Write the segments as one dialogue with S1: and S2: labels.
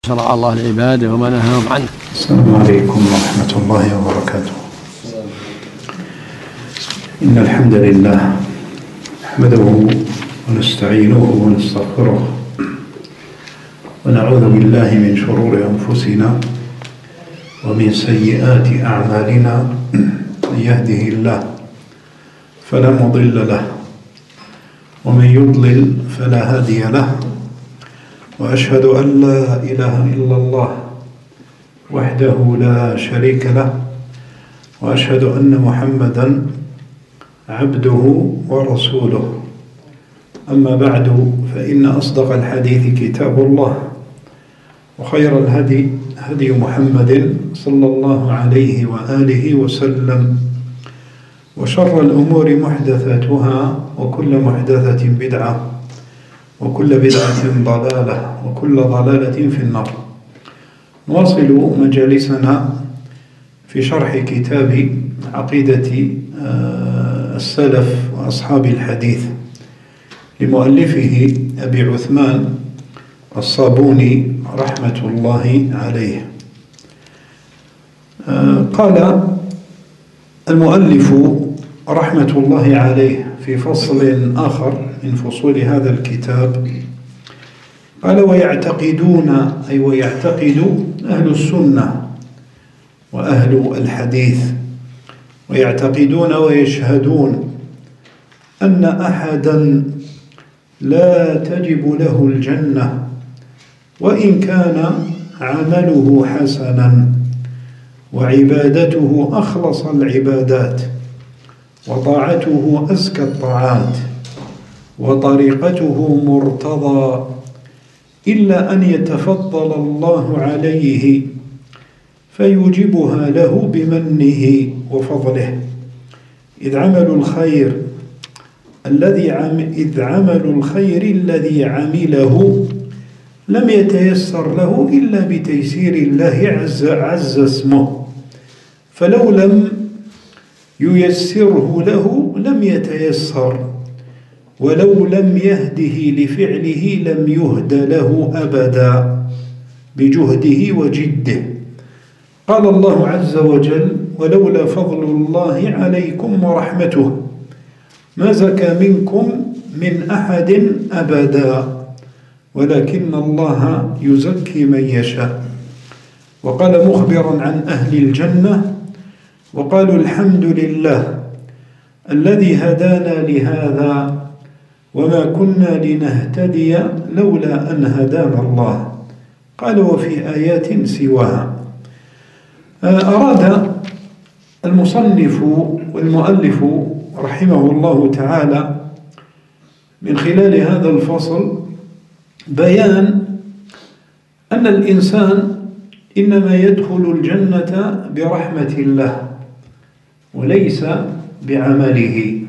S1: شرع الله لعباده وما نهاهم عنه.
S2: السلام عليكم ورحمة الله وبركاته. إن الحمد لله نحمده ونستعينه ونستغفره ونعوذ بالله من شرور أنفسنا ومن سيئات أعمالنا. من يهده الله فلا مضل له ومن يضلل فلا هادي له، وأشهد أن لا إله إلا الله وحده لا شريك له، وأشهد أن محمدا عبده ورسوله. أما بعد، فإن أصدق الحديث كتاب الله، وخير الهدي هدي محمد صلى الله عليه وآله وسلم، وشر الأمور محدثاتها، وكل محدثة بدعة، وكل بدعة ضلالة، وكل ضلالة في النار. نواصل مجالسنا في شرح كتاب عقيدة السلف وأصحاب الحديث لمؤلفه أبي عثمان الصابوني رحمة الله عليه. قال المؤلف رحمة الله عليه في فصل آخر من فصول هذا الكتاب، قال: ويعتقدون، أي ويعتقد أهل السنة وأهل الحديث، ويعتقدون ويشهدون أن أحدا لا تجب له الجنة وإن كان عمله حسنا وعبادته أخلص العبادات وطاعته أزكى الطاعات وطريقته مرتضى، إلا أن يتفضل الله عليه فيوجبها له بمنه وفضله، إذ عمل الخير الذي عمله لم يتيسر له إلا بتيسير الله عز اسمه، فلو لم ييسره له لم يتيسر، ولو لم يهده لفعله لم يهد له أبدا بجهده وجده. قال الله عز وجل: ولولا فضل الله عليكم ورحمته ما زكى منكم من أحد أبدا ولكن الله يزكي من يشاء. وقال مخبرا عن أهل الجنة: وقالوا الحمد لله الذي هدانا لهذا وما كنا لنهتدي لولا أن هدانا الله. قال: وفي آيات سواها. أراد المصنف والمؤلف رحمه الله تعالى من خلال هذا الفصل بيان أن الإنسان إنما يدخل الجنة برحمة الله وليس بعمله.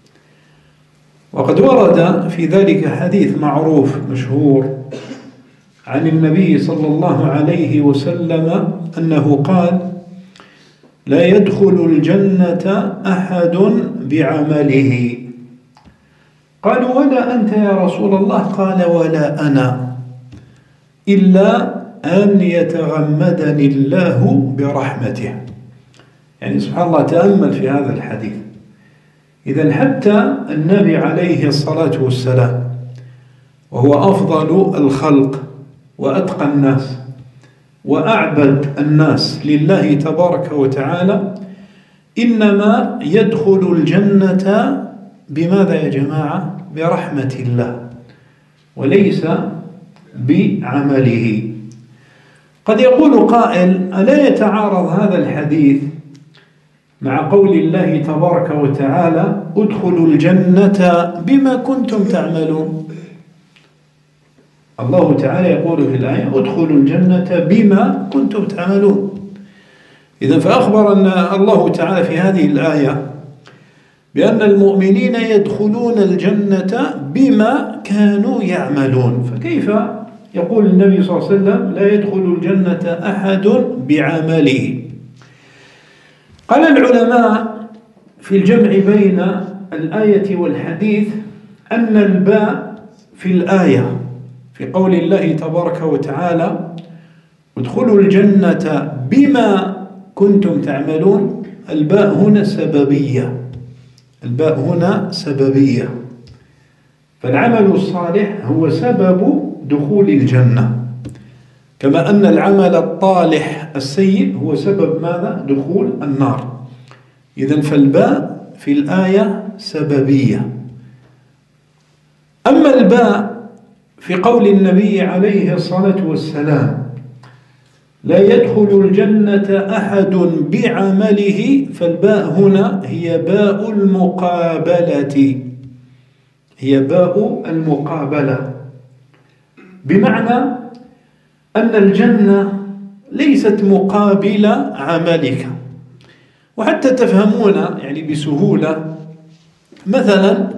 S2: وقد ورد في ذلك حديث معروف مشهور عن النبي صلى الله عليه وسلم أنه قال: لا يدخل الجنة أحد بعمله. قالوا: ولا أنت يا رسول الله؟ قال: ولا أنا، إلا أن يتغمدني الله برحمته. يعني سبحان الله، تأمل في هذا الحديث. إذن حتى النبي عليه الصلاة والسلام، وهو أفضل الخلق وأتقى الناس وأعبد الناس لله تبارك وتعالى، إنما يدخل الجنة بماذا يا جماعة؟ برحمة الله وليس بعمله. قد يقول قائل: ألا يتعارض هذا الحديث مع قول الله تبارك وتعالى: ادخلوا الجنة بما كنتم تعملون؟ الله تعالى يقول في الآية: ادخلوا الجنة بما كنتم تعملون. إذن فأخبر أن الله تعالى في هذه الآية بأن المؤمنين يدخلون الجنة بما كانوا يعملون، فكيف يقول النبي صلى الله عليه وسلم: لا يدخل الجنة أحد بعمله؟ قال العلماء في الجمع بين الآية والحديث أن الباء في الآية في قول الله تبارك وتعالى: ادخلوا الجنة بما كنتم تعملون. الباء هنا سببية، الباء هنا سببية، فالعمل الصالح هو سبب دخول الجنة، كما أن العمل الطالح السيء هو سبب ماذا؟ دخول النار. إذن فالباء في الآية سببية. أما الباء في قول النبي عليه الصلاة والسلام لا يدخل الجنة أحد بعمله، فالباء هنا هي باء المقابلة، هي باء المقابلة، بمعنى أن الجنة ليست مقابل عملك. وحتى تفهمون يعني بسهولة، مثلا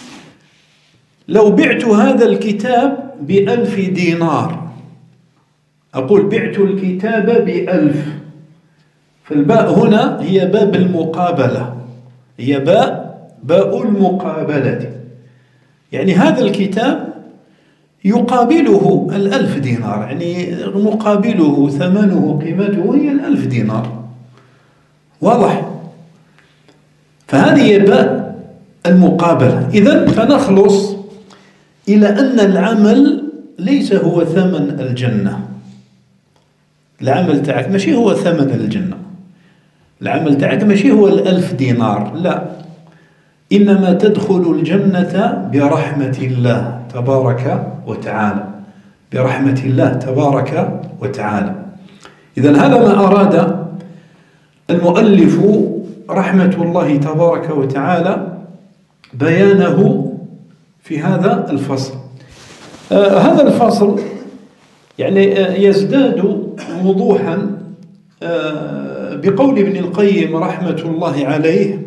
S2: لو بعت هذا الكتاب ب1000 دينار، أقول بعت الكتاب ب1000، فالباء هنا هي باب المقابلة، هي باء المقابلة، يعني هذا الكتاب يقابله 1000 دينار، يعني مقابله ثمنه قيمته هي 1000 دينار، واضح؟ فهذه باء المقابلة. إذن فنخلص إلى أن العمل ليس هو ثمن الجنة. العمل تاعك ماشي هو ثمن الجنة، العمل تاعك ماشي هو 1000 دينار، لا، إنما تدخل الجنة برحمة الله تبارك وتعالى، برحمة الله تبارك وتعالى. إذن هذا ما أراد المؤلف رحمة الله تبارك وتعالى بيانه في هذا الفصل. هذا الفصل يعني يزداد وضوحا بقول ابن القيم رحمة الله عليه،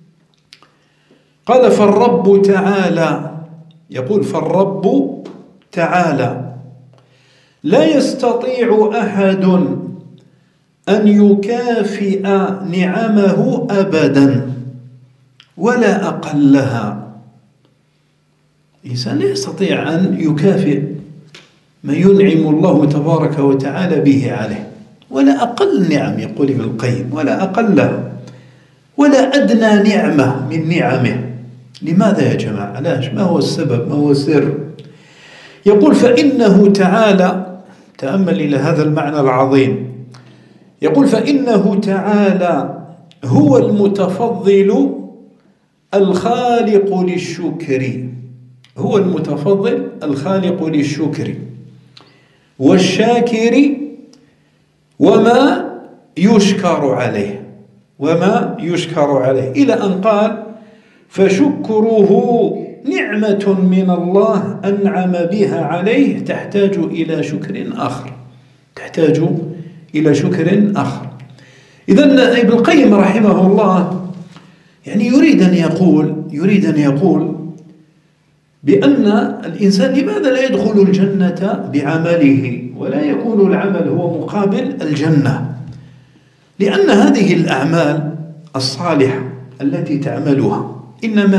S2: قال فالرب تعالى، يقول فالرب تعالى لا يستطيع أحد أن يكافئ نعمه أبدا ولا أقلها. الإنسان لا يستطيع أن يكافئ ما ينعم الله تبارك وتعالى به عليه، ولا أقل نعم، يقول ابن القيم، ولا أقلها، ولا أدنى نعمة من نعمه. لماذا يا جماعة؟ علاش؟ ما هو السبب؟ ما هو السر؟ يقول فإنه تعالى، تأمل إلى هذا المعنى العظيم، يقول فإنه تعالى هو المتفضل الخالق للشكر، هو المتفضل الخالق للشكر والشاكر وما يشكر عليه، وما يشكر عليه، إلى أن قال فشكره نعمة من الله أنعم بها عليه تحتاج إلى شكر آخر، تحتاج إلى شكر آخر. إذن ابن القيم رحمه الله يعني يريد أن يقول بأن الإنسان لماذا لا يدخل الجنة بعمله ولا يكون العمل هو مقابل الجنة؟ لأن هذه الأعمال الصالحة التي تعملها إنما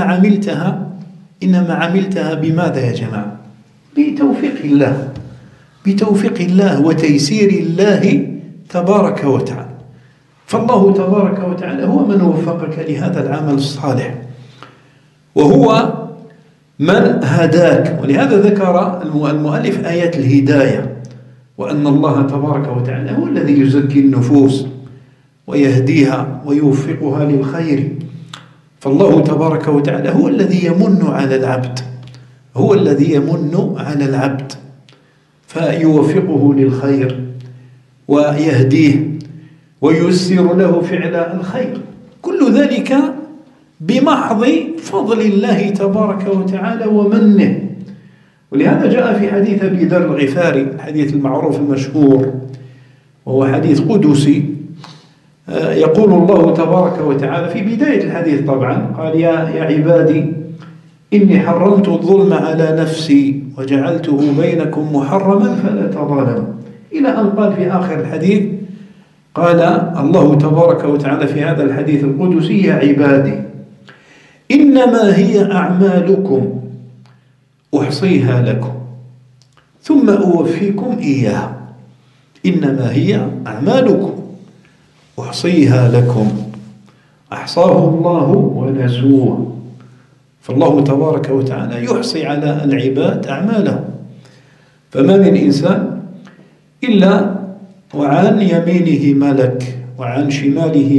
S2: عملتها بماذا يا جماعة؟ بتوفيق الله، بتوفيق الله وتيسير الله تبارك وتعالى. فالله تبارك وتعالى هو من وفقك لهذا العمل الصالح، وهو من هداك. ولهذا ذكر المؤلف آيات الهداية، وأن الله تبارك وتعالى هو الذي يزكي النفوس ويهديها ويوفقها للخير. فالله تبارك وتعالى هو الذي يمن على العبد، هو الذي يمن على العبد فيوفقه للخير ويهديه وييسر له فعل الخير، كل ذلك بمحض فضل الله تبارك وتعالى ومنه. ولهذا جاء في حديث أبي ذر الغفاري، الحديث المعروف المشهور، وهو حديث قدسي، يقول الله تبارك وتعالى في بداية الحديث طبعا، قال يا عبادي إني حرمت الظلم على نفسي وجعلته بينكم محرما فلا تظالموا، إلى أن قال في آخر الحديث، قال الله تبارك وتعالى في هذا الحديث القدسي يا عبادي إنما هي أعمالكم أحصيها لكم ثم أوفيكم إياها. إنما هي أعمالكم أحصيها لكم أحصاه الله ونسوه. فالله تبارك وتعالى يحصي على العباد أعمالهم. فما من إنسان إلا وعن يمينه ملك وعن شماله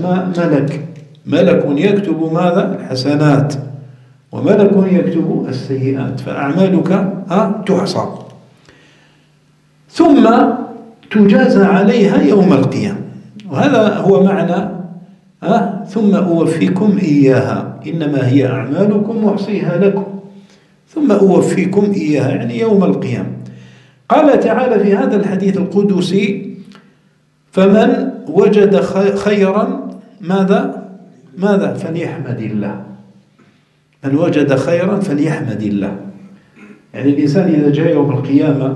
S2: ملك يكتب ماذا؟ الحسنات، وملك يكتب السيئات. فأعمالك تحصى ثم تجازى عليها يوم القيامة. وهذا هو معنى ثم أوفيكم إياها، إنما هي أعمالكم أحصيها لكم ثم أوفيكم إياها، يعني يوم القيامة. قال تعالى في هذا الحديث القدسي: فمن وجد خيرا ماذا فليحمد الله. من وجد خيرا فليحمد الله. يعني الإنسان إذا جاء يوم القيامة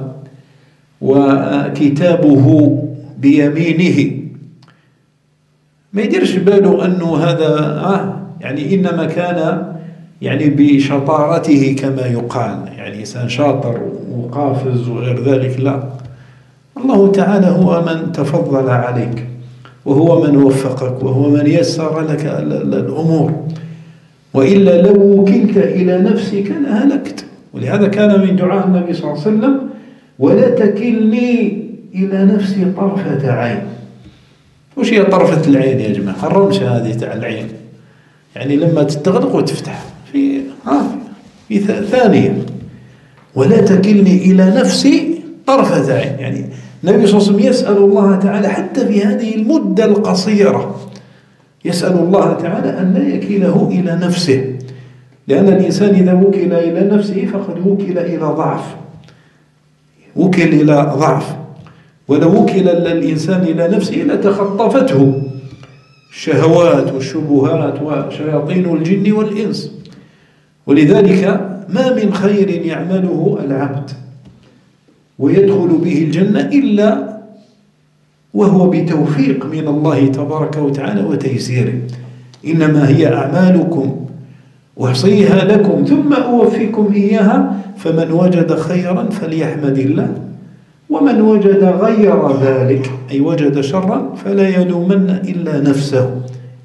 S2: وكتابه بيمينه ما يديرش باله أنه هذا يعني إنما كان يعني بشطارته كما يقال، يعني إنسان شاطر وقافز وغير ذلك. لا، الله تعالى هو من تفضل عليك، وهو من وفقك، وهو من يسر لك الأمور. وإلا لو وكلت إلى نفسك لهلكت. ولهذا كان من دعاء النبي صلى الله عليه وسلم: ولا تكلني إلى نفسي طرفة عين. وش هي طرفة العين يا جماعة؟ الرمشة هذه تاع العين، يعني لما تستغرق وتفتح في ثانية. ولا تكلني إلى نفسي طرفة عين، يعني النبي صلى الله عليه وسلم يسأل الله تعالى حتى في هذه المدة القصيرة، يسأل الله تعالى أن لا يكله إلى نفسه، لأن الإنسان إذا وكل إلى نفسه فقد وكل إلى ضعف، وكل إلى ضعف. ولو وكل الإنسان إلى نفسه لتخطفته الشهوات والشبهات وشياطين الجن والإنس. ولذلك ما من خير يعمله العبد ويدخل به الجنة إلا وهو بتوفيق من الله تبارك وتعالى وتيسيره. إنما هي أعمالكم أحصيها لكم ثم أوفيكم إياها، فمن وجد خيرا فليحمد الله، ومن وجد غير ذلك أي وجد شرا فلا يلومن إلا نفسه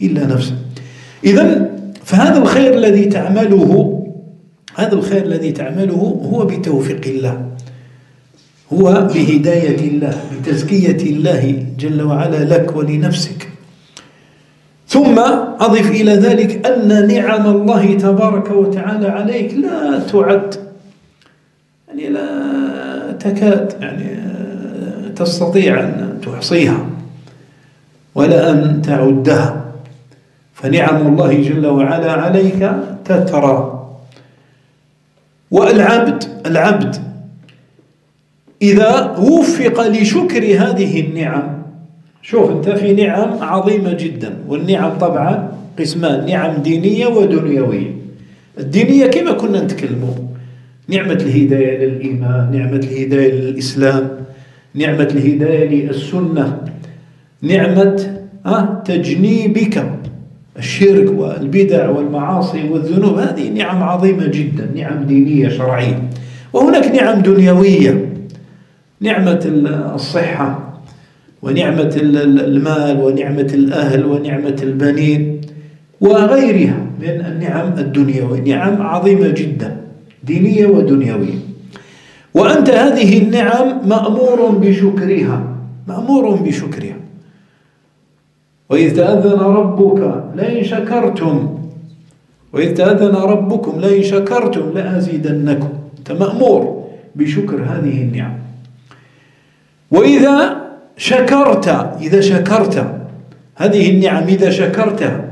S2: إذن فهذا الخير الذي تعمله هو بتوفيق الله، هو بهداية الله، بتزكية الله جل وعلا لك ولنفسك. ثم أضف إلى ذلك أن نعم الله تبارك وتعالى عليك لا تعد، يعني لا تكاد يعني تستطيع أن تحصيها ولا أن تعدها. فنعم الله جل وعلا عليك تترى. والعبد إذا وفق لشكر هذه النعم، شوف أنت في نعم عظيمة جدا، والنعم طبعا قسمان: نعم دينية ودنيوية. الدينية كما كنا نتكلموا: نعمة الهداية للإيمان، نعمة الهداية للإسلام، نعمة الهداية للسنة، نعمة تجنيبك الشرك والبدع والمعاصي والذنوب. هذه نعم عظيمة جدا، نعم دينية شرعية. وهناك نعم دنيوية: نعمة الصحة، ونعمة المال، ونعمة الأهل، ونعمة البنين، وغيرها من النعم الدنيوية. نعم عظيمة جدا دينية ودنيوية. وأنت هذه النعم مأمور بشكرها. وإذ تأذن ربكم لئن شكرتم لأزيدنكم. أنت مأمور بشكر هذه النعم. وإذا شكرت هذه النعم، إذا شكرتها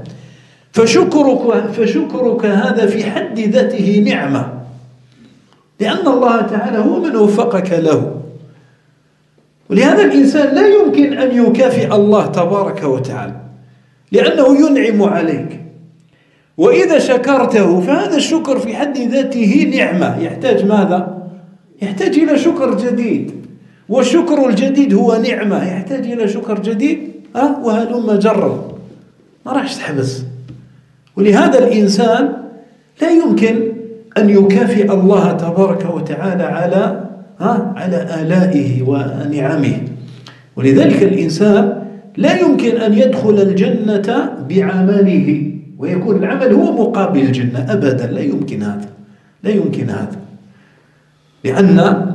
S2: فشكرك هذا في حد ذاته نعمة، لأن الله تعالى هو من وفقك له. ولهذا الإنسان لا يمكن أن يكافئ الله تبارك وتعالى، لأنه ينعم عليك. وإذا شكرته فهذا الشكر في حد ذاته نعمة. يحتاج ماذا؟ يحتاج إلى شكر جديد، والشكر الجديد هو نعمة يحتاج إلى شكر جديد. وهلم جرا، ما راحش تحبس. ولهذا الإنسان لا يمكن أن يكافئ الله تبارك وتعالى على آلائه ونعمه. ولذلك الإنسان لا يمكن أن يدخل الجنة بعمله ويكون العمل هو مقابل الجنة أبدا، لا يمكن هذا، لا يمكن هذا، لأن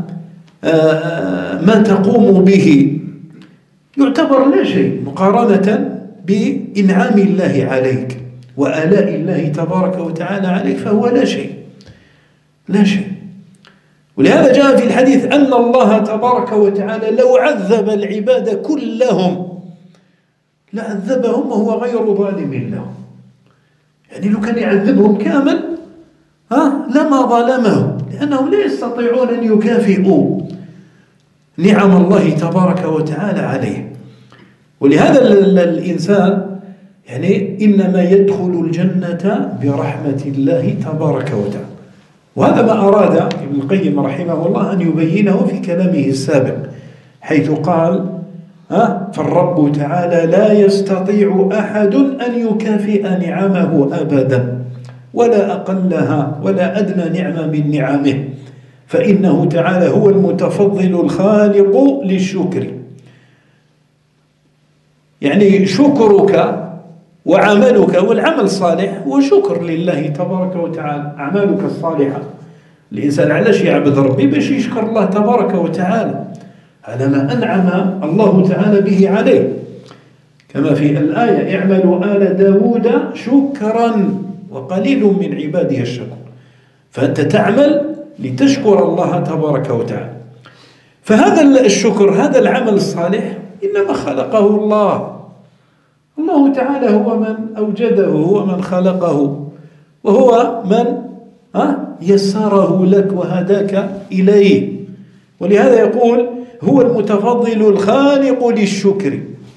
S2: ما تقوم به يعتبر لا شيء مقارنة بإنعام الله عليك وآلاء الله تبارك وتعالى عليك، فهو لا شيء، لا شيء. ولهذا جاء في الحديث أن الله تبارك وتعالى لو عذب العباد كلهم لعذبهم وهو غير ظالم لهم. يعني لو كان يعذبهم كامل لما ظلمهم، لأنهم لا يستطيعون أن يكافئوا نعم الله تبارك وتعالى عليه. ولهذا الإنسان يعني إنما يدخل الجنة برحمة الله تبارك وتعالى. وهذا ما أراد ابن القيم رحمه الله أن يبينه في كلامه السابق، حيث قال فالرب تعالى لا يستطيع أحد أن يكافئ نعمه أبدا ولا أقلها ولا أدنى نعمة من نعمه، فإنه تعالى هو المتفضل الخالق للشكر. يعني شكرك وعملك والعمل الصالح هو شكر لله تبارك وتعالى. أعمالك الصالحة، الإنسان علاش يعبد ربي؟ باش يشكر الله تبارك وتعالى على ما أنعم الله تعالى به عليه، كما في الآية اعملوا آل داود شكرا وقليل من عبادي الشكور. فأنت تعمل لتشكر الله تبارك وتعالى. فهذا الشكر، هذا العمل الصالح إنما خلقه الله. الله تعالى هو من أوجده، هو من خلقه، وهو من يسره لك وهداك إليه. ولهذا يقول هو المتفضل الخالق للشكر،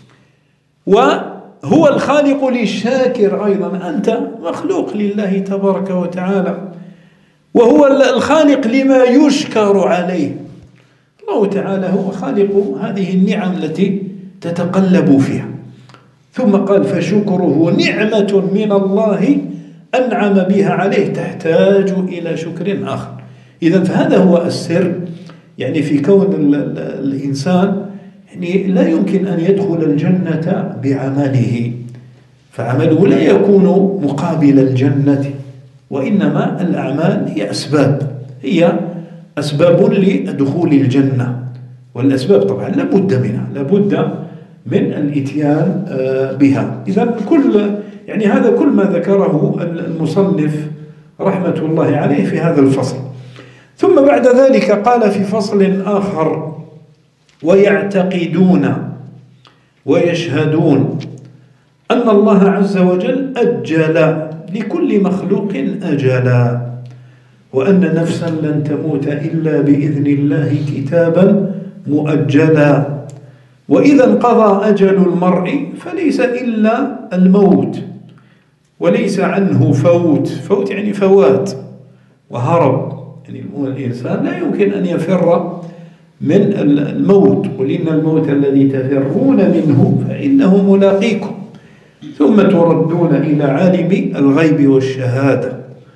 S2: وهو الخالق للشاكر أيضا. أنت مخلوق لله تبارك وتعالى، وهو الخالق لما يشكر عليه. الله تعالى هو خالق هذه النعم التي تتقلب فيها. ثم قال فشكره نعمة من الله أنعم بها عليه تحتاج إلى شكر آخر. إذن فهذا هو السر يعني في كون الإنسان يعني لا يمكن أن يدخل الجنة بعمله، فعمله لا يكون مقابل الجنة، وإنما الأعمال هي أسباب لدخول الجنة. والأسباب طبعا لابد منها، لابد من الإتيان بها. إذن هذا كل ما ذكره المصنف رحمة الله عليه في هذا الفصل. ثم بعد ذلك قال في فصل آخر ويعتقدون ويشهدون أن الله عز وجل أجل لكل مخلوق أجلا، وأن نفسا لن تموت إلا بإذن الله كتابا مؤجلا، وإذا انقضى أجل المرء فليس إلا الموت وليس عنه فوت يعني فوات وهرب. يعني الإنسان لا يمكن أن يفر من الموت، قل إن الموت الذي تفرون منه فإنه ملاقيكم ثم تردون إلى عالم الغيب والشهادة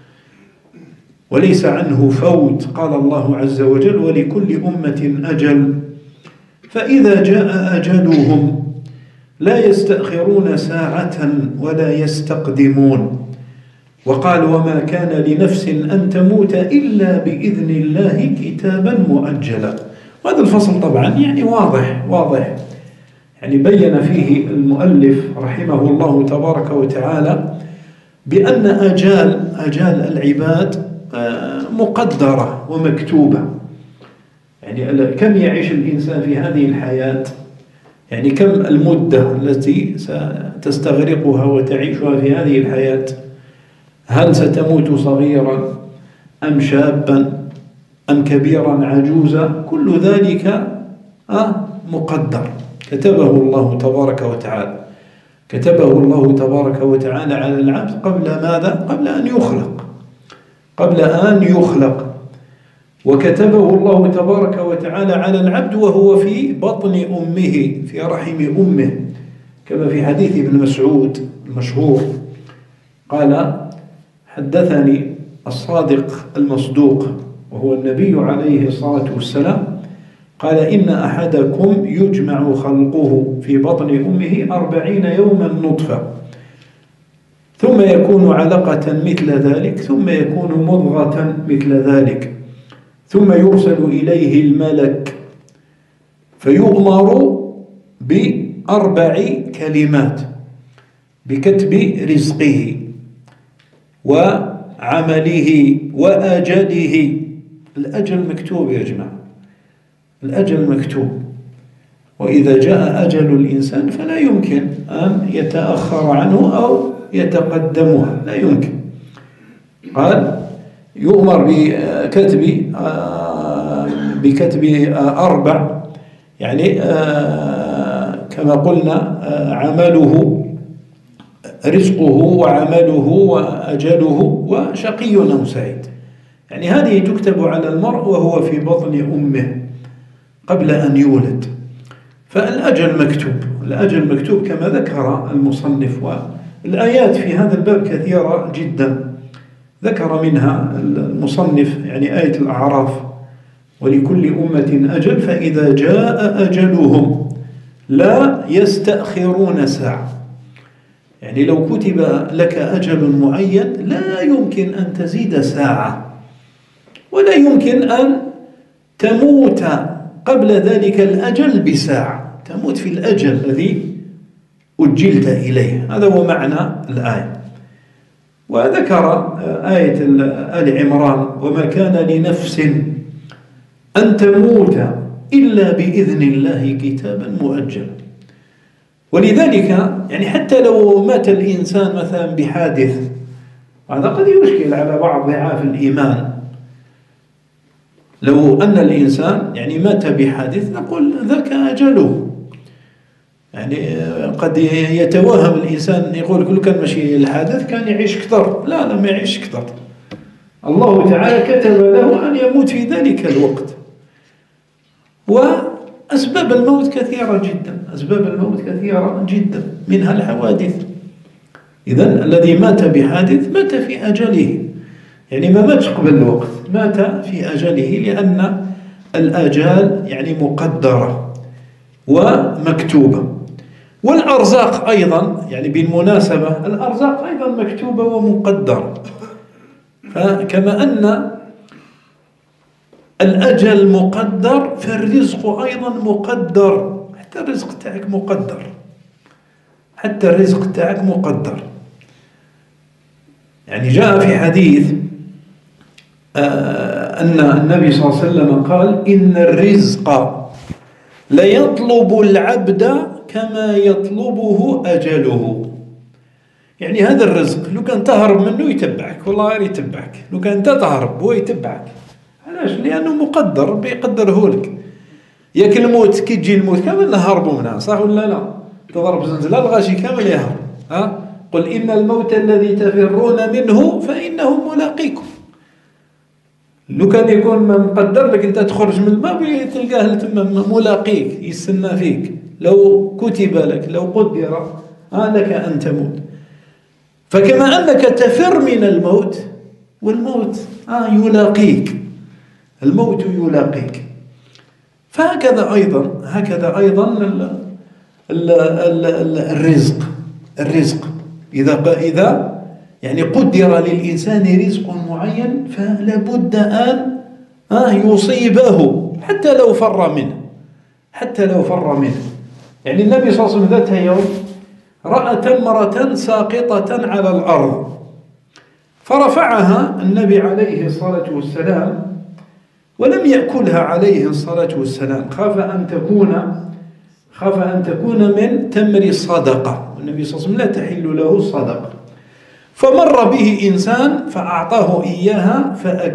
S2: وليس عنه فوت. قال الله عز وجل ولكل أمة أجل فإذا جاء أجلهم لا يستأخرون ساعة ولا يستقدمون. وقال وما كان لنفس أن تموت إلا بإذن الله كتابا مؤجلا. وهذا الفصل طبعا يعني واضح يعني بين فيه المؤلف رحمه الله تبارك وتعالى بأن أجال العباد مقدرة ومكتوبة. يعني كم يعيش الإنسان في هذه الحياة، يعني كم المدة التي ستستغرقها وتعيشها في هذه الحياة، هل ستموت صغيرا أم شابا أم كبيرا عجوزا، كل ذلك مقدر كتبه الله تبارك وتعالى، كتبه الله تبارك وتعالى على العبد قبل ماذا؟ قبل أن يخلق وكتبه الله تبارك وتعالى على العبد وهو في بطن أمه في رحم أمه، كما في حديث ابن مسعود المشهور قال حدثني الصادق المصدوق وهو النبي عليه الصلاة والسلام قال إن أحدكم يجمع خلقه في بطن أمه 40 يوما نطفة ثم يكون علقة مثل ذلك ثم يكون مضغة مثل ذلك ثم يرسل إليه الملك فيؤمر ب4 كلمات: بكتب رزقه وعمله وأجله. الأجل مكتوب يا جماعة، الأجل مكتوب، وإذا جاء أجل الإنسان فلا يمكن أن يتأخر عنه أو يتقدمها، لا يمكن. قال يؤمر بكتب 4، يعني كما قلنا عمله، رزقه وعمله وأجله وشقي أو سعيد، يعني هذه تكتب على المرء وهو في بطن أمه قبل أن يولد. فالأجل مكتوب، الأجل مكتوب كما ذكر المصنف، والآيات في هذا الباب كثيرة جدا ذكر منها المصنف، يعني آية الأعراف: ولكل أمة أجل فإذا جاء أجلهم لا يستأخرون ساعة. يعني لو كتب لك أجل معين لا يمكن أن تزيد ساعة، ولا يمكن أن تموت قبل ذلك الأجل بساعة، تموت في الأجل الذي أجلت إليه. هذا هو معنى الآية. وذكر آية آل عمران: وما كان لنفس أن تموت إلا بإذن الله كتابا مؤجلا. ولذلك يعني حتى لو مات الإنسان مثلا بحادث، هذا قد يشكل على بعض ضعاف الإيمان. لو أن الإنسان يعني مات بحادث نقول ذاك أجله، يعني قد يتوهم الإنسان يقول كل كان ماشي الحادث كان يعيش أكثر. لا، لم يعيش أكثر، الله تعالى كتب له أن يموت في ذلك الوقت. وأسباب الموت كثيرة جدا، أسباب الموت كثيرة جدا، منها الحوادث. إذن الذي مات بحادث مات في أجله، يعني ما ماتش قبل الوقت، مات في أجله، لأن الآجال يعني مقدرة ومكتوبة. والأرزاق أيضا، يعني بالمناسبة الأرزاق أيضا مكتوبة ومقدرة. فكما أن الأجل مقدر فالرزق أيضا مقدر، حتى الرزق تاعك مقدر، حتى الرزق تاعك مقدر. يعني جاء في حديث أن النبي صلى الله عليه وسلم قال: إن الرزق ليطلب العبد كما يطلبه أجله. يعني هذا الرزق لو كان تهرب منه يتبعك، والله غير يتبعك. لو كان أنت تهرب هو يتبعك. علاش؟ لأنه مقدر، بيقدره لك. ياك الموت كي تجي الموت كامل نهربوا منها، صح ولا لا؟ تضرب زلزلة الغاشي كامل يهرب. قل إن الموت الذي تفرون منه فإنه ملاقيكم. لو كان يكون مقدر لك أنت تخرج من الباب تلقاه تما ملاقيك، يستنى فيك. لو كتب لك، لو قدر لك أن تموت. فكما أنك تفر من الموت، والموت يلاقيك، الموت يلاقيك. فهكذا أيضا الرزق إذا يعني قدر للإنسان رزق معين فلا بد أن يصيبه حتى لو فر منه. يعني النبي صلى الله عليه وسلم ذات يوم رأى تمرة ساقطة على الأرض، فرفعها النبي عليه الصلاة والسلام ولم يأكلها عليه الصلاة والسلام، خاف أن تكون من تمر الصدقة، والنبي صلى الله عليه وسلم لا تحل له الصدقة. فمر به إنسان فأعطاه إياها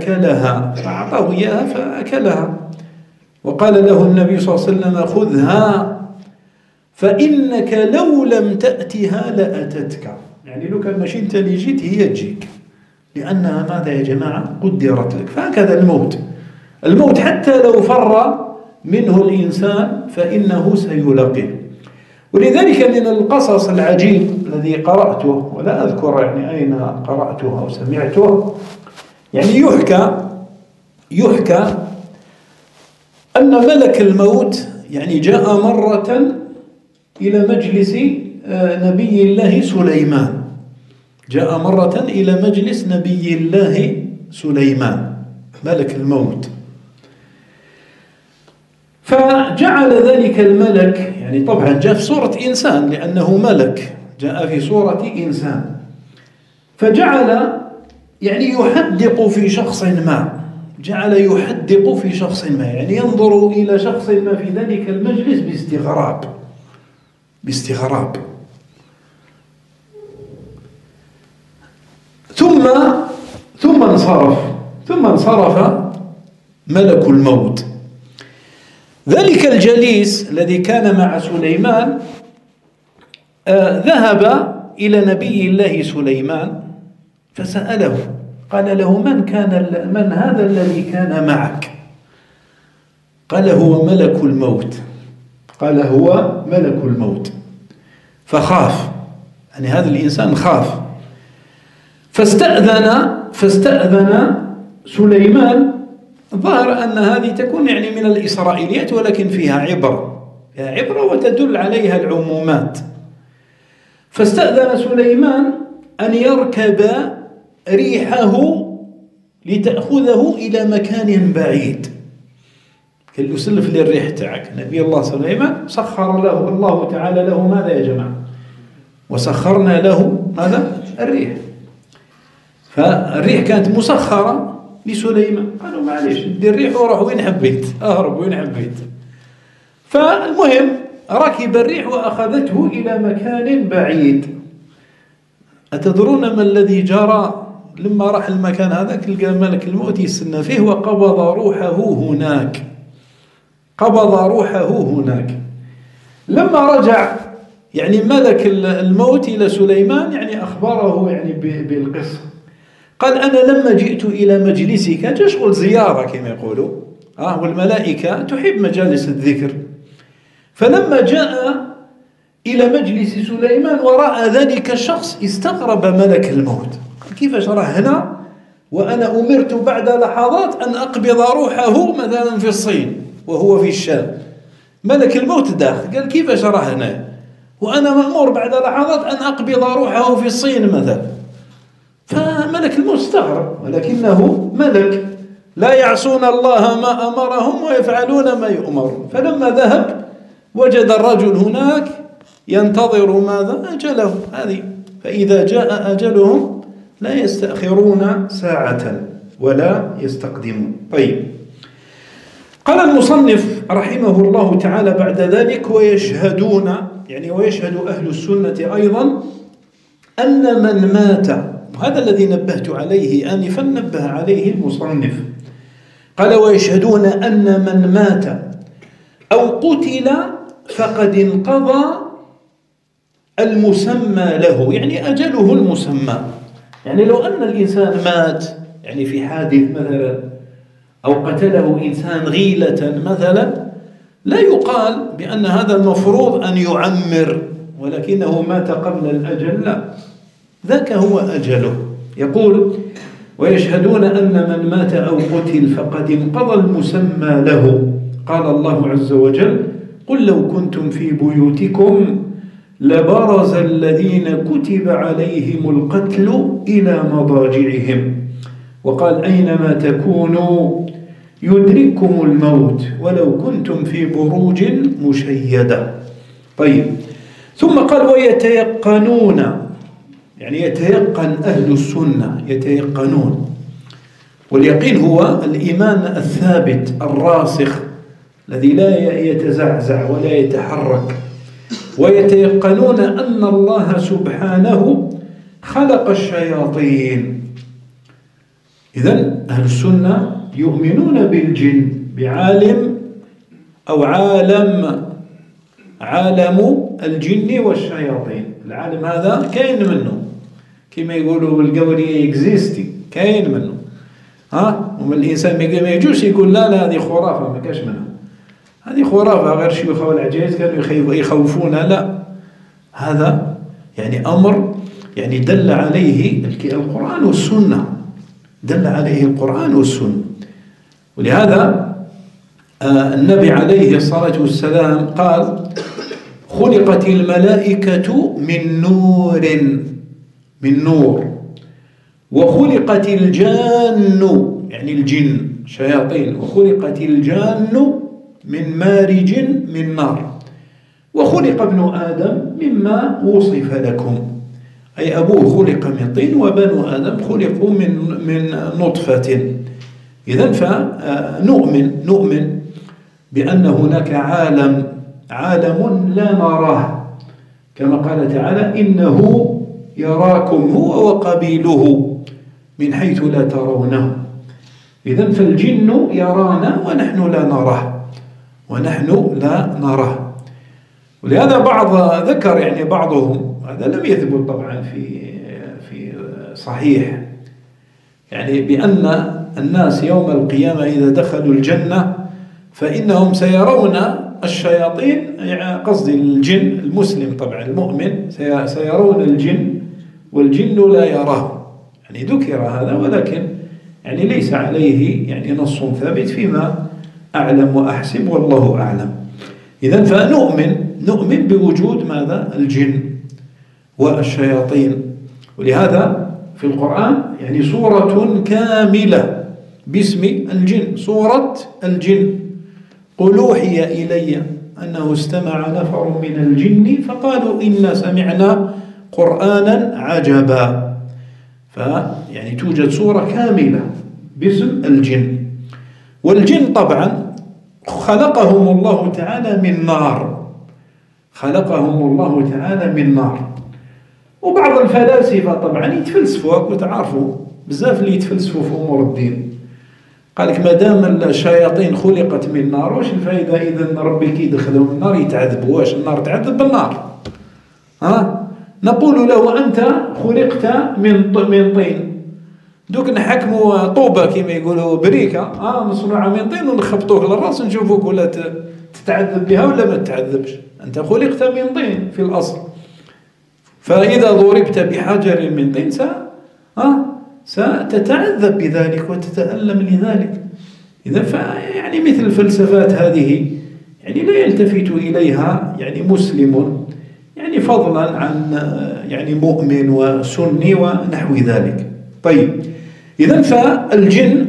S2: فأكلها، وقال له النبي صلى الله عليه وسلم: خذها فإنك لو لم تأتها لأتتك. يعني لو كان ماشي أنت اللي جيت هي تجيك، لأنها ماذا يا جماعة؟ قدرت لك. فهكذا الموت حتى لو فر منه الإنسان فإنه سيلاقيه. ولذلك من القصص العجيب الذي قرأته، ولا أذكر يعني أين قرأته أو سمعته، يعني يحكى أن ملك الموت يعني جاء مرة إلى مجلس نبي الله سليمان، جاء مرة إلى مجلس نبي الله سليمان ملك الموت، فجعل ذلك الملك، يعني طبعا جاء في صورة إنسان لأنه ملك، جاء في صورة إنسان، فجعل يعني يحدق في شخص ما، جعل يحدق في شخص ما، يعني ينظر إلى شخص ما في ذلك المجلس باستغراب. ثم انصرف ملك الموت. ذلك الجليس الذي كان مع سليمان ذهب إلى نبي الله سليمان فسأله، قال له: من هذا الذي كان معك؟ قال: هو ملك الموت. قال: هو ملك الموت. فخاف، يعني هذا الإنسان خاف، فاستأذن سليمان. ظهر أن هذه تكون يعني من الإسرائيليات، ولكن فيها عبرة وتدل عليها العمومات. فاستأذن سليمان أن يركب ريحه لتأخذه إلى مكان بعيد. قال له: سلف لي الريح تاعك. نبي الله سليمان سخر له الله تعالى له ماذا يا جماعة؟ وسخرنا له ماذا؟ الريح. فالريح كانت مسخرة لسليمان، قالوا: معليش دي الريح وروح وين حبيت، أهرب وين حبيت. فالمهم ركب الريح وأخذته إلى مكان بعيد. أتدرون ما الذي جرى لما راح المكان هذا؟ لقى ملك الموت يستنى فيه وقبض روحه هناك. لما رجع يعني ملك الموت إلى سليمان يعني أخبره يعني بالقصة. قال: أنا لما جئت إلى مجلسك، تشغل زيارة كما يقولوا، والملائكة تحب مجالس الذكر، فلما جاء إلى مجلس سليمان ورأى ذلك الشخص استغرب ملك الموت. قال: كيفاش راه هنا وأنا أمرت بعد لحظات أن أقبض روحه مثلا في الصين وهو في الشام؟ ملك الموت داخل، قال: كيفاش راه هنا وأنا مأمور بعد لحظات أن أقبض روحه في الصين مثلا؟ فملك الموت استغرب، ولكنه ملك لا يعصون الله ما أمرهم ويفعلون ما يؤمرون. فلما ذهب وجد الرجل هناك ينتظر ماذا؟ أجله هذه. فإذا جاء أجلهم لا يستأخرون ساعة ولا يستقدمون. طيب، قال المصنف رحمه الله تعالى بعد ذلك: ويشهد أهل السنة أيضا أن من مات، وهذا الذي نبهت عليه آنفا نبه عليه المصنف، قال: ويشهدون أن من مات أو قتل فقد انقضى المسمى له، يعني أجله المسمى. يعني لو أن الإنسان مات يعني في حادث مثلا أو قتله إنسان غيلة مثلا، لا يقال بأن هذا المفروض أن يعمر ولكنه مات قبل الأجل، لا، ذاك هو أجله. يقول: ويشهدون أن من مات أو قتل فقد انقضى المسمى له. قال الله عز وجل: قل لو كنتم في بيوتكم لبرز الذين كتب عليهم القتل إلى مضاجعهم. وقال: أينما تكونوا يدرككم الموت ولو كنتم في بروج مشيدة. طيب، ثم قال: ويتيقنون، يعني يتيقن أهل السنة، يتيقنون. واليقين هو الإيمان الثابت الراسخ الذي لا يتزعزع ولا يتحرك. ويتيقنون أن الله سبحانه خلق الشياطين. إذن أهل السنة يؤمنون بالجن، بعالم أو عالم الجن والشياطين. العالم هذا كاين منه، كما يقولوا بالقوري اكزيستي، كاين منه. ومن الإنسان ما يجوش يقول لا هذه خرافة، ما كاش منها، هذه خرافة غير شيوخ والعجائز كانوا يخوفونا. لا، هذا يعني أمر يعني دل عليه القرآن والسنة، دل عليه القرآن والسنة. ولهذا النبي عليه الصلاة والسلام قال خلقت الملائكة من نور وخلقت الجان يعني الجن شياطين وخلقت الجان من مارج من نار وخلق ابن آدم مما وصف لكم، أي أبوه خلق من طين وبنو آدم خلقوا من نطفة. إذن فنؤمن بأن هناك عالم لا نراه، كما قال تعالى إنه يراكم هو وقبيله من حيث لا ترونه. إذن فالجن يرانا ونحن لا نراه. ولهذا ذكر يعني بعضهم، هذا لم يثبت طبعا في صحيح، يعني بأن الناس يوم القيامة إذا دخلوا الجنة فإنهم سيرون الشياطين، يعني قصدي الجن المسلم طبعا المؤمن سيرون الجن والجن لا يراه، يعني ذكر هذا ولكن يعني ليس عليه يعني نص ثابت فيما أعلم وأحسب والله أعلم. إذن فنؤمن بوجود ماذا؟ الجن والشياطين. ولهذا في القرآن يعني سورة كاملة باسم الجن، سورة الجن. قل أوحي إلي أنه استمع نفر من الجن فقالوا إنا سمعنا قرآنا عجبا. فيعني توجد سورة كاملة باسم الجن. والجن طبعا خلقهم الله تعالى من نار. وبعض الفلاسفة طبعا يتفلسفوا، وتعرفوا بزاف اللي يتفلسفوا في أمور الدين، قال لك ما دام الشياطين خلقت من نار واش الفائدة إذا ربي كي يدخلهم النار يتعذبوا؟ واش النار تعذب بالنار؟ نقول له أنت خلقت من طين، دوك نحكموا طوبة كما يقولوا بريكة مصنوعة من طين ونخبطوك للراس نشوفوك ولا تتعذب بها ولا ما تتعذبش. أنت خلقت من طين في الأصل، فإذا ضربت بحجر من طين ستتعذب بذلك وتتألم لذلك. إذا يعني مثل الفلسفات هذه يعني لا يلتفت إليها يعني مسلم، يعني فضلا عن يعني مؤمن وسني ونحو ذلك. طيب، إذن فالجن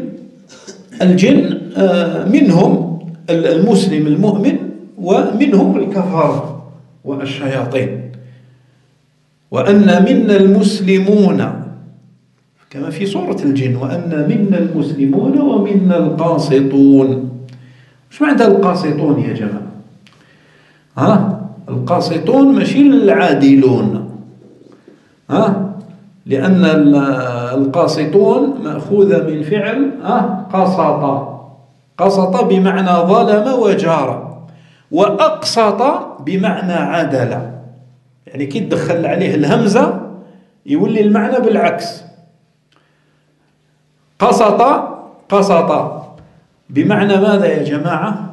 S2: منهم المسلم المؤمن ومنهم الكفار والشياطين. وأن منا المسلمون كما في سورة الجن، وأن منا المسلمون ومنا القاسطون. وش معنى القاسطون يا جماعة؟ القاسطون ماشي العادلون، لأن القاسطون مأخوذة من فعل قسط بمعنى ظلم وجار، وأقسط بمعنى عدل، يعني كي تدخل عليه الهمزة يولي المعنى بالعكس. قسط بمعنى ماذا يا جماعة؟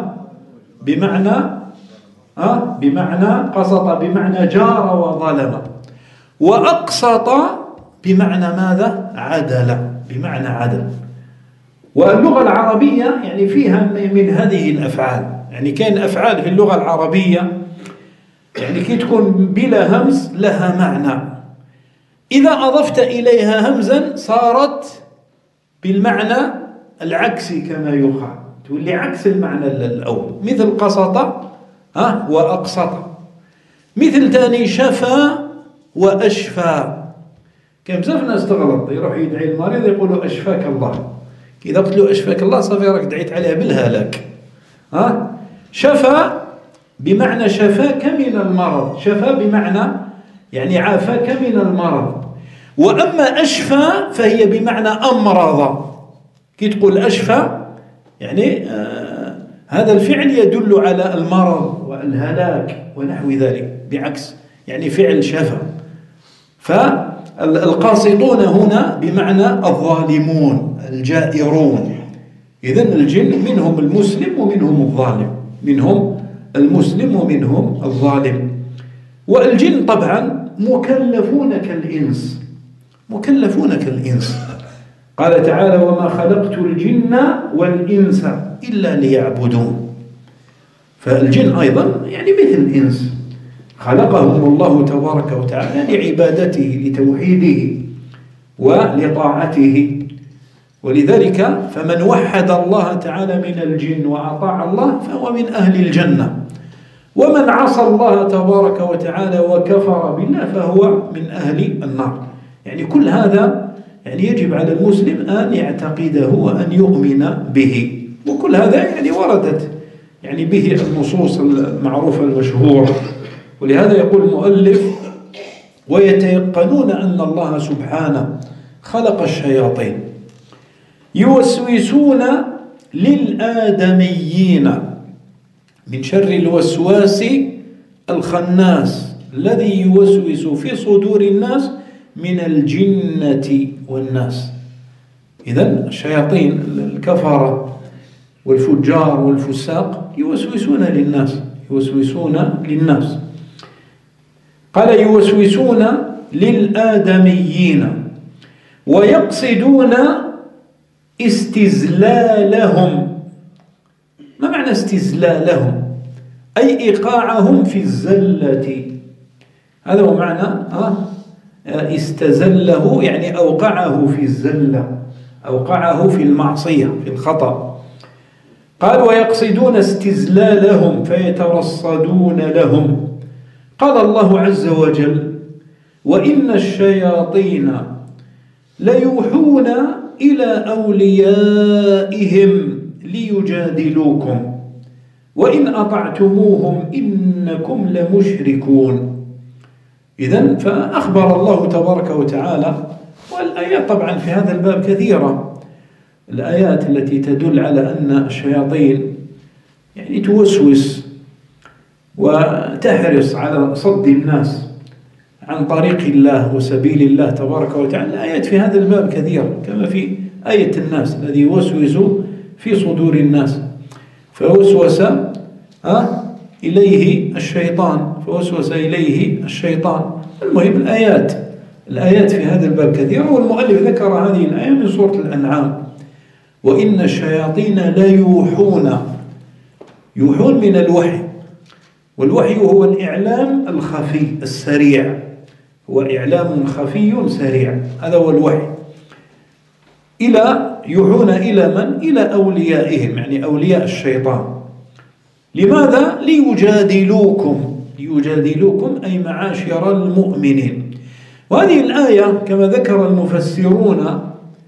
S2: بمعنى قسط بمعنى جار وظلم، وأقسط بمعنى ماذا؟ عدل، بمعنى عدل. واللغة العربية يعني فيها من هذه الأفعال، يعني كاين أفعال في اللغة العربية يعني كي تكون بلا همز لها معنى، إذا أضفت إليها همزا صارت بالمعنى العكسي كما يقال، تولي عكس المعنى الأول، مثل قسط وأقسط. مثل تاني شفى وأشفى. كاين بزاف الناس تغلط، يروح يدعي المريض يقولوا أشفاك الله، إذا قلت له أشفاك الله صافي راك دعيت عليه بالهلاك. شفى بمعنى شفاك من المرض، شفى بمعنى يعني عافاك من المرض. وأما أشفى فهي بمعنى أمرض، كي تقول أشفى يعني هذا الفعل يدل على المرض والهلاك ونحو ذلك، بعكس يعني فعل شفى. فالقاسطون هنا بمعنى الظالمون الجائرون. إذن الجن منهم المسلم ومنهم الظالم، منهم المسلم ومنهم الظالم. والجن طبعا مكلفون كالإنس. قال تعالى وما خلقت الجن والإنس إلا ليعبدون. فالجن أيضا يعني مثل الإنس، خلقهم الله تبارك وتعالى لعبادته لتوحيده ولطاعته. ولذلك فمن وحد الله تعالى من الجن وأطاع الله فهو من أهل الجنة، ومن عصى الله تبارك وتعالى وكفر بالله فهو من أهل النار. يعني كل هذا يعني يجب على المسلم أن يعتقده وأن يؤمن به، وكل هذا يعني وردت يعني به النصوص المعروفة المشهورة. ولهذا يقول المؤلف ويتيقنون أن الله سبحانه خلق الشياطين يوسوسون للآدميين من شر الوسواس الخناس الذي يوسوس في صدور الناس من الجنة والناس. إذن الشياطين الكفرة والفجار والفساق يوسوسون للناس. قال يوسوسون للآدميين ويقصدون استزلالهم. ما معنى استزلالهم؟ أي إيقاعهم في الزلة. هذا هو معنى استزله، يعني أوقعه في الزلة، أوقعه في المعصية في الخطأ. قال ويقصدون استزلالهم فيترصدون لهم. قال الله عز وجل وإن الشياطين ليوحون إلى أوليائهم ليجادلوكم وإن أطعتموهم إنكم لمشركون. إذن فأخبر الله تبارك وتعالى، والآيات طبعا في هذا الباب كثيرة، الآيات التي تدل على أن الشياطين يعني توسوس وتحرص على صد الناس عن طريق الله وسبيل الله تبارك وتعالى. الآيات في هذا الباب كثيرة، كما في آية الناس الذي يوسوس في صدور الناس فوسوس إليه الشيطان. المهم الآيات في هذا الباب كثيرة، والمؤلف ذكر هذه الآية من سورة الأنعام وإن الشياطين يوحون من الوحي، والوحي هو الإعلام الخفي السريع، هو إعلام خفي سريع، هذا هو الوحي. يوحون إلى من؟ إلى أوليائهم، يعني أولياء الشيطان. لماذا؟ ليجادلوكم أي معاشر المؤمنين. وهذه الآية كما ذكر المفسرون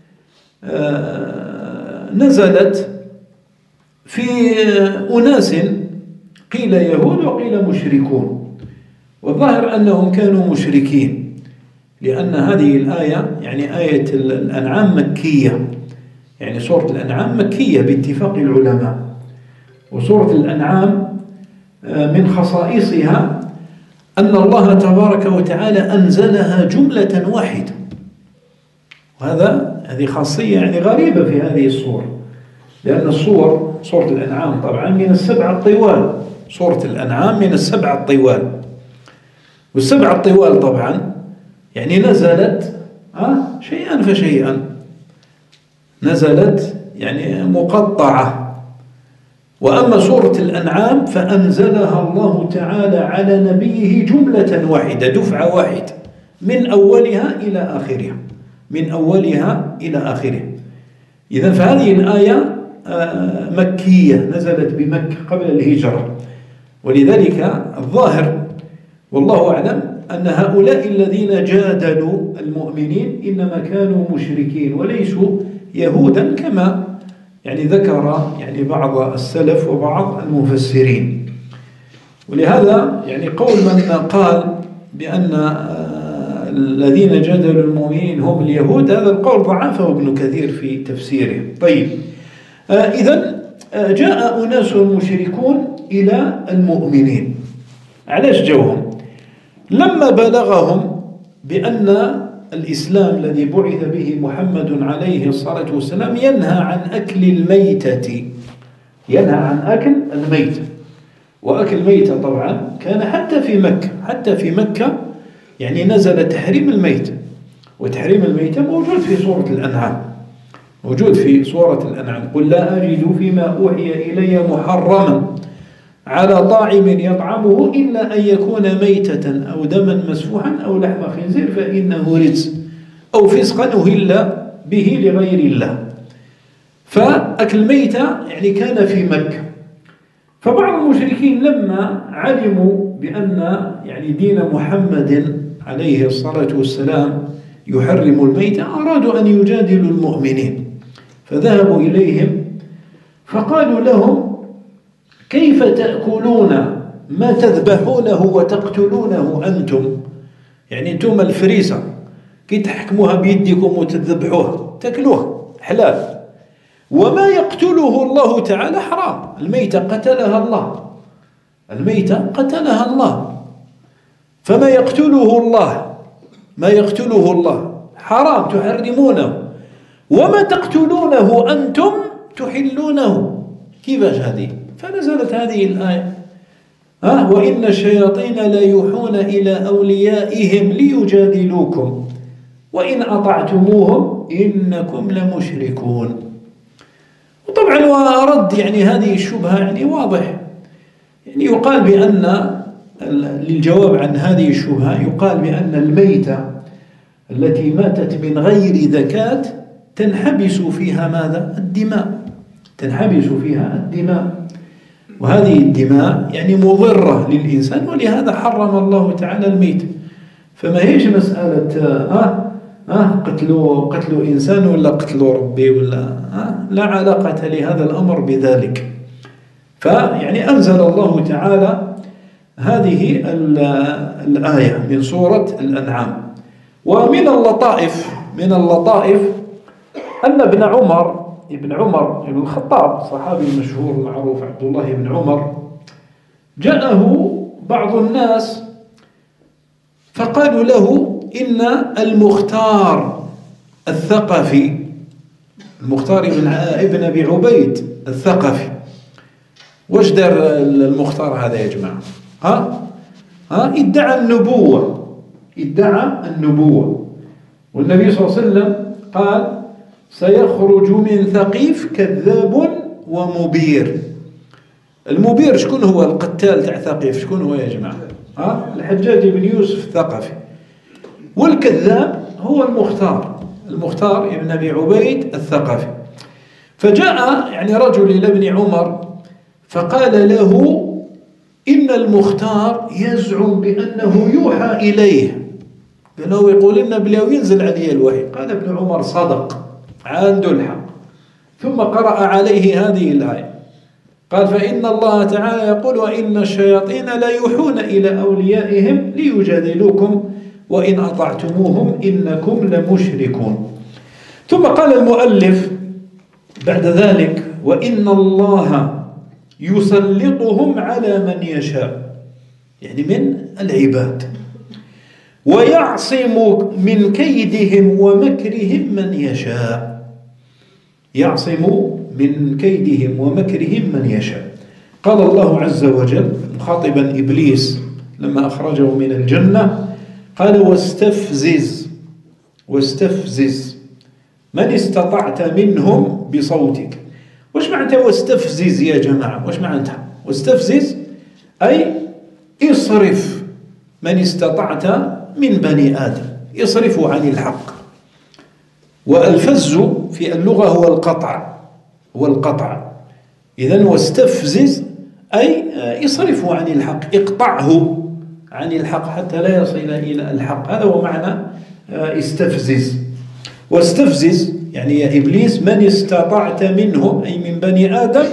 S2: نزلت في أناس قيل يهود وقيل مشركون، والظاهر أنهم كانوا مشركين، لأن هذه الآية يعني آية الأنعام مكية، يعني سورة الأنعام مكية باتفاق العلماء. وسورة الأنعام من خصائصها أن الله تبارك وتعالى أنزلها جملة واحدة، هذه خاصية يعني غريبة في هذه السورة، لأن سورة الأنعام طبعا من السبع الطوال، سورة الأنعام من السبع الطوال، والسبع الطوال طبعا يعني نزلت شيئا فشيئا، نزلت يعني مقطعة. وأما سورة الأنعام فأنزلها الله تعالى على نبيه جملة واحدة، دفعة واحدة، من أولها إلى آخرها. إذن فهذه الآية مكية، نزلت بمكة قبل الهجرة، ولذلك الظاهر والله أعلم أن هؤلاء الذين جادلوا المؤمنين إنما كانوا مشركين وليسوا يهودا، كما يعني ذكر يعني بعض السلف وبعض المفسرين. ولهذا يعني قول من قال بأن الذين جادلوا المؤمنين هم اليهود، هذا القول ضعفه ابن كثير في تفسيره. طيب، إذن جاء أناس مشركون إلى المؤمنين، علاش جوهم؟ لما بلغهم بأن الإسلام الذي بعث به محمد عليه الصلاة والسلام ينهى عن أكل الميتة، وأكل الميتة طبعا كان حتى في مكة يعني نزل تحريم الميتة، وتحريم الميتة موجود في سورة الأنعام. موجود في سورة الأنعام: قل لا أجد فيما أوحي إلي محرما على طاعم يطعمه إلا أن يكون ميتة أو دما مسفوحا أو لحم خنزير فإنه رجس أو فسقا أهل به لغير الله. فأكل الميتة يعني كان في مكة، فبعض المشركين لما علموا بأن يعني دين محمد عليه الصلاة والسلام يحرم الميتة أرادوا أن يجادلوا المؤمنين، فذهبوا إليهم فقالوا لهم: كيف تأكلون ما تذبحونه وتقتلونه أنتم؟ يعني أنتم الفريسة كي تحكموها بيدكم وتذبحوها تأكلوها حلال، وما يقتله الله تعالى حرام. الميتة قتلها الله، الميتة قتلها الله، فما يقتله الله، ما يقتله الله حرام تحرمونه، وما تقتلونه أنتم تحلونه. كيفاش هذه؟ فنزلت هذه الآية: وإن الشياطين لا يوحون إلى أوليائهم ليجادلوكم وإن أطعتموهم إنكم لمشركون. وطبعا ورد يعني هذه الشبهة يعني واضح، يعني يقال بأن للجواب عن هذه الشبهة يقال بأن الميتة التي ماتت من غير زكاة تنحبس فيها ماذا؟ الدماء، تنحبس فيها الدماء، وهذه الدماء يعني مضرة للإنسان، ولهذا حرم الله تعالى الميت. فما هيش مسألة قتلوا إنسان ولا قتلوا ربي ولا لا علاقة لهذا الأمر بذلك. فيعني أنزل الله تعالى هذه الآية من سورة الأنعام. ومن اللطائف أن ابن عمر بن الخطاب صحابي المشهور المعروف عبد الله بن عمر جاءه بعض الناس فقالوا له: إن المختار الثقفي، المختار ابن أبي عبيد الثقفي، وش دار المختار هذا يا جماعة؟ ادعى النبوة، والنبي صلى الله عليه وسلم قال: سيخرج من ثقيف كذاب ومبير. المبير شكون هو؟ القتال تاع ثقيف شكون هو يا جماعة؟ الحجاج بن يوسف الثقفي. والكذاب هو المختار ابن أبي عبيد الثقفي. فجاء يعني رجل إلى ابن عمر فقال له: إن المختار يزعم بأنه يوحى إليه، قالوا يقول لنا بلا ينزل عليه الوحي. قال ابن عمر: صدق، عنده الحق. ثم قرأ عليه هذه الآية، قال: فإن الله تعالى يقول: وإن الشياطين لا يوحون إلى أوليائهم ليجادلوكم وإن أطعتموهم إنكم لمشركون. ثم قال المؤلف بعد ذلك: وإن الله يسلطهم على من يشاء، يعني من العباد، ويعصم من كيدهم ومكرهم من يشاء، يعصم من كيدهم ومكرهم من يشاء. قال الله عز وجل مخاطبا إبليس لما أخرجه من الجنة، قال: واستفزز من استطعت منهم بصوتك. وش معنى واستفزز يا جماعة؟ وش معنى واستفزز؟ أي اصرف من استطعت من بني آدم، اصرفوا عن الحق. والفز في اللغة هو القطع. إذن واستفزز أي اصرفوا عن الحق، اقطعه عن الحق حتى لا يصل إلى الحق. هذا هو معنى استفزز. واستفزز يعني يا إبليس من استطعت منهم أي من بني آدم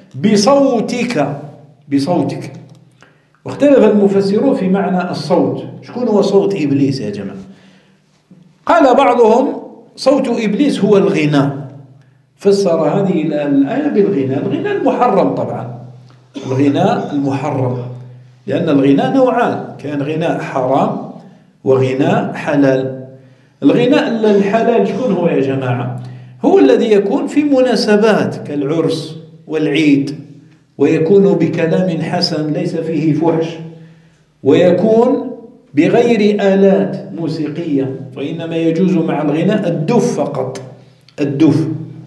S2: بصوتك. واختلف المفسرون في معنى الصوت، شكون هو صوت إبليس يا جماعة؟ قال بعضهم صوت إبليس هو الغناء، فسر هذه الآية بالغناء، الغناء المحرم طبعا، الغناء المحرم، لأن الغناء نوعان، كان غناء حرام وغناء حلال. الغناء الحلال شكون هو يا جماعة؟ هو الذي يكون في مناسبات كالعرس والعيد، ويكون بكلام حسن ليس فيه فحش، ويكون بغير آلات موسيقية، وإنما يجوز مع الغناء الدف فقط، الدف.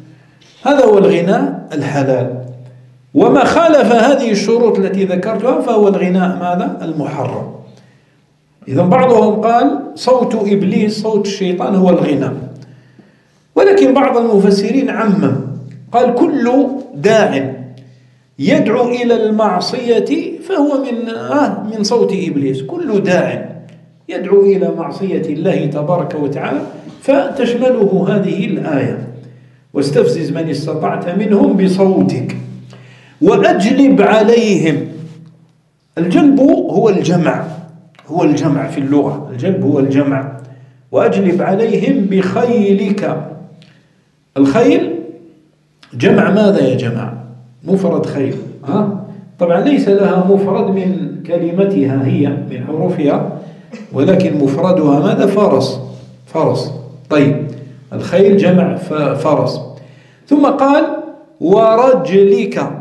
S2: هذا هو الغناء الحلال. وما خالف هذه الشروط التي ذكرتها فهو الغناء ماذا؟ المحرم. إذا بعضهم قال صوت إبليس، صوت الشيطان، هو الغناء، ولكن بعض المفسرين عمم، قال كل داع يدعو إلى المعصية فهو من صوت إبليس. كل داع يدعو إلى معصية الله تبارك وتعالى فتشمله هذه الآية: واستفزز من استطعت منهم بصوتك وأجلب عليهم. الجلب هو الجمع، هو الجمع في اللغة، الجلب هو الجمع. وأجلب عليهم بخيلك. الخيل جمع ماذا يا جماعة؟ مفرد خيل، طبعا ليس لها مفرد من كلمتها هي من حروفها، ولكن مفردها ماذا؟ فرس. طيب الخيل جمع فرس. ثم قال ورجلك.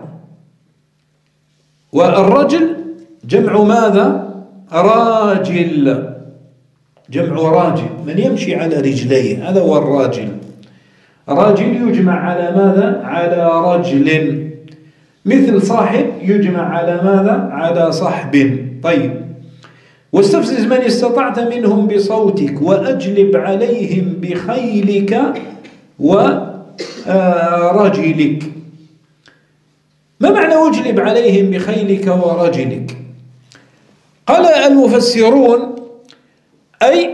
S2: والرجل جمع ماذا؟ راجل، جمع راجل، من يمشي على رجليه، هذا هو الراجل. راجل يجمع على ماذا؟ على رجل. مثل صاحب يجمع على ماذا؟ على صحب. طيب واستفزز من استطعت منهم بصوتك وأجلب عليهم بخيلك ورجلك. ما معنى أجلب عليهم بخيلك ورجلك؟ قال المفسرون أي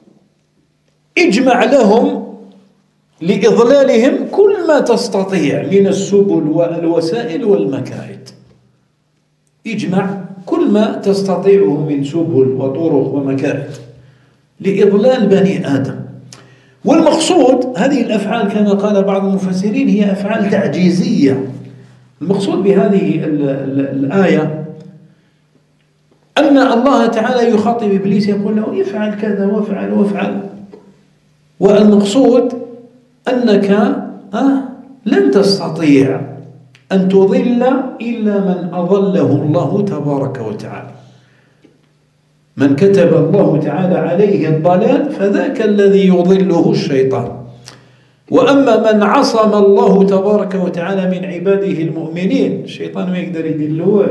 S2: اجمع لهم لإضلالهم كل ما تستطيع من السبل والوسائل والمكائد. اجمع كل ما تستطيعه من سبل وطرق ومكائد لإضلال بني آدم. والمقصود هذه الأفعال كما قال بعض المفسرين هي أفعال تعجيزية. المقصود بهذه الآية أن الله تعالى يخاطب إبليس يقول له افعل كذا وافعل. والمقصود أنك لن تستطيع أن تضل إلا من أضله الله تبارك وتعالى. من كتب الله تعالى عليه الضلال فذاك الذي يضله الشيطان. وأما من عصم الله تبارك وتعالى من عباده المؤمنين، الشيطان ما يقدر يدله،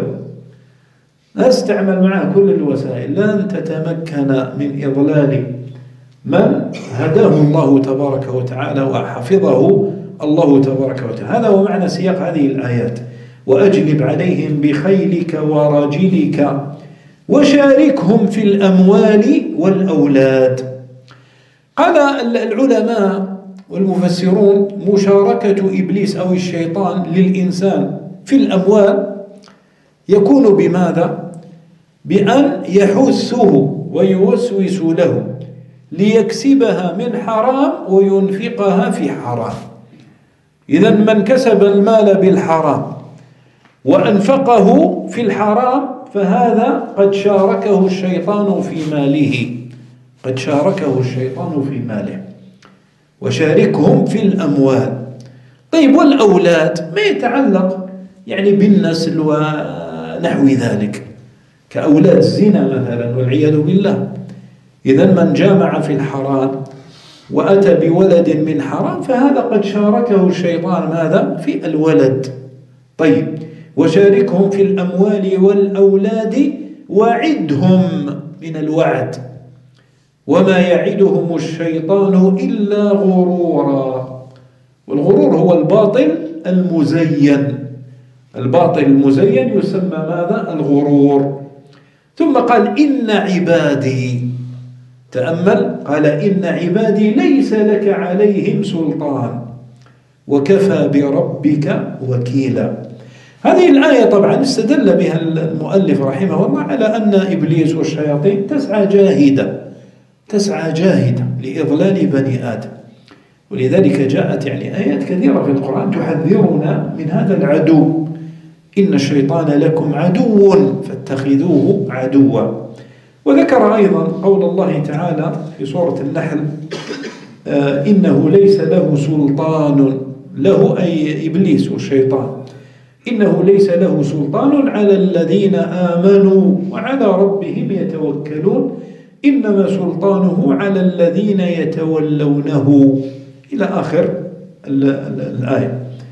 S2: استعمل معه كل الوسائل، لن تتمكن من إضلال من هداه الله تبارك وتعالى وحفظه الله تبارك وتعالى. هذا هو معنى سياق هذه الآيات: وأجلب عليهم بخيلك ورجلك وشاركهم في الأموال والأولاد. قال العلماء والمفسرون مشاركة إبليس أو الشيطان للإنسان في الأموال يكون بماذا؟ بأن يحثه ويوسوس له ليكسبها من حرام وينفقها في حرام. إذا من كسب المال بالحرام وأنفقه في الحرام فهذا قد شاركه الشيطان في ماله، قد شاركه الشيطان في ماله. وشاركهم في الأموال. طيب والأولاد ما يتعلق يعني بالنسل ونحو ذلك كأولاد الزنا مثلا والعياذ بالله. إذا من جامع في الحرام وأتى بولد من حرام فهذا قد شاركه الشيطان ماذا؟ في الولد. طيب وشاركهم في الأموال والأولاد وعدهم من الوعد وما يعدهم الشيطان إلا غرورا. والغرور هو الباطل المزين، الباطل المزين يسمى ماذا؟ الغرور. ثم قال إن عبادي، تأمل، قال إن عبادي ليس لك عليهم سلطان وكفى بربك وكيلا. هذه الآية طبعا استدل بها المؤلف رحمه الله على أن إبليس والشياطين تسعى جاهدة لإضلال بني آدم. ولذلك جاءت يعني آيات كثيرة في القرآن تحذرنا من هذا العدو: إن الشيطان لكم عدو فاتخذوه عدوا. وذكر أيضا قول الله تعالى في سورة النحل: إنه ليس له سلطان، له أي إبليس والشيطان، إنه ليس له سلطان على الذين آمنوا وعلى ربهم يتوكلون إنما سلطانه على الذين يتولونه، إلى آخر الآية.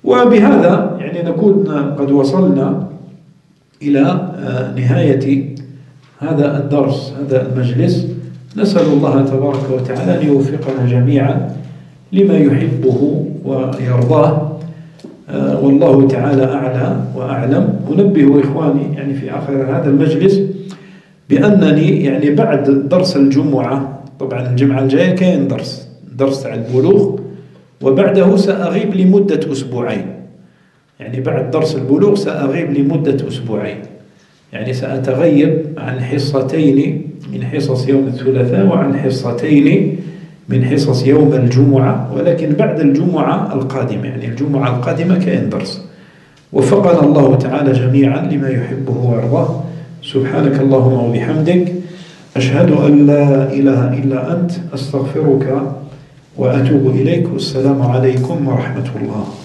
S2: وبهذا يعني نكون قد وصلنا إلى نهاية هذا الدرس، هذا المجلس. نسأل الله تبارك وتعالى أن يوفقنا جميعا لما يحبه ويرضاه، والله تعالى أعلى وأعلم. أنبه إخواني يعني في آخر هذا المجلس بأنني يعني بعد درس الجمعة، طبعا الجمعة الجاية كاين درس على البلوغ، وبعده سأغيب لمدة أسبوعين. يعني بعد درس البلوغ سأغيب لمدة أسبوعين، يعني سأتغيب عن حصتين من حصص يوم الثلاثاء وعن حصتين من حصص يوم الجمعة، ولكن بعد الجمعة القادمة، يعني الجمعة القادمة كاين درس. وفقنا الله تعالى جميعا لما يحبه ويرضاه. سبحانك اللهم وبحمدك، أشهد أن لا إله إلا أنت، أستغفرك وأتوب إليك. والسلام عليكم ورحمة الله.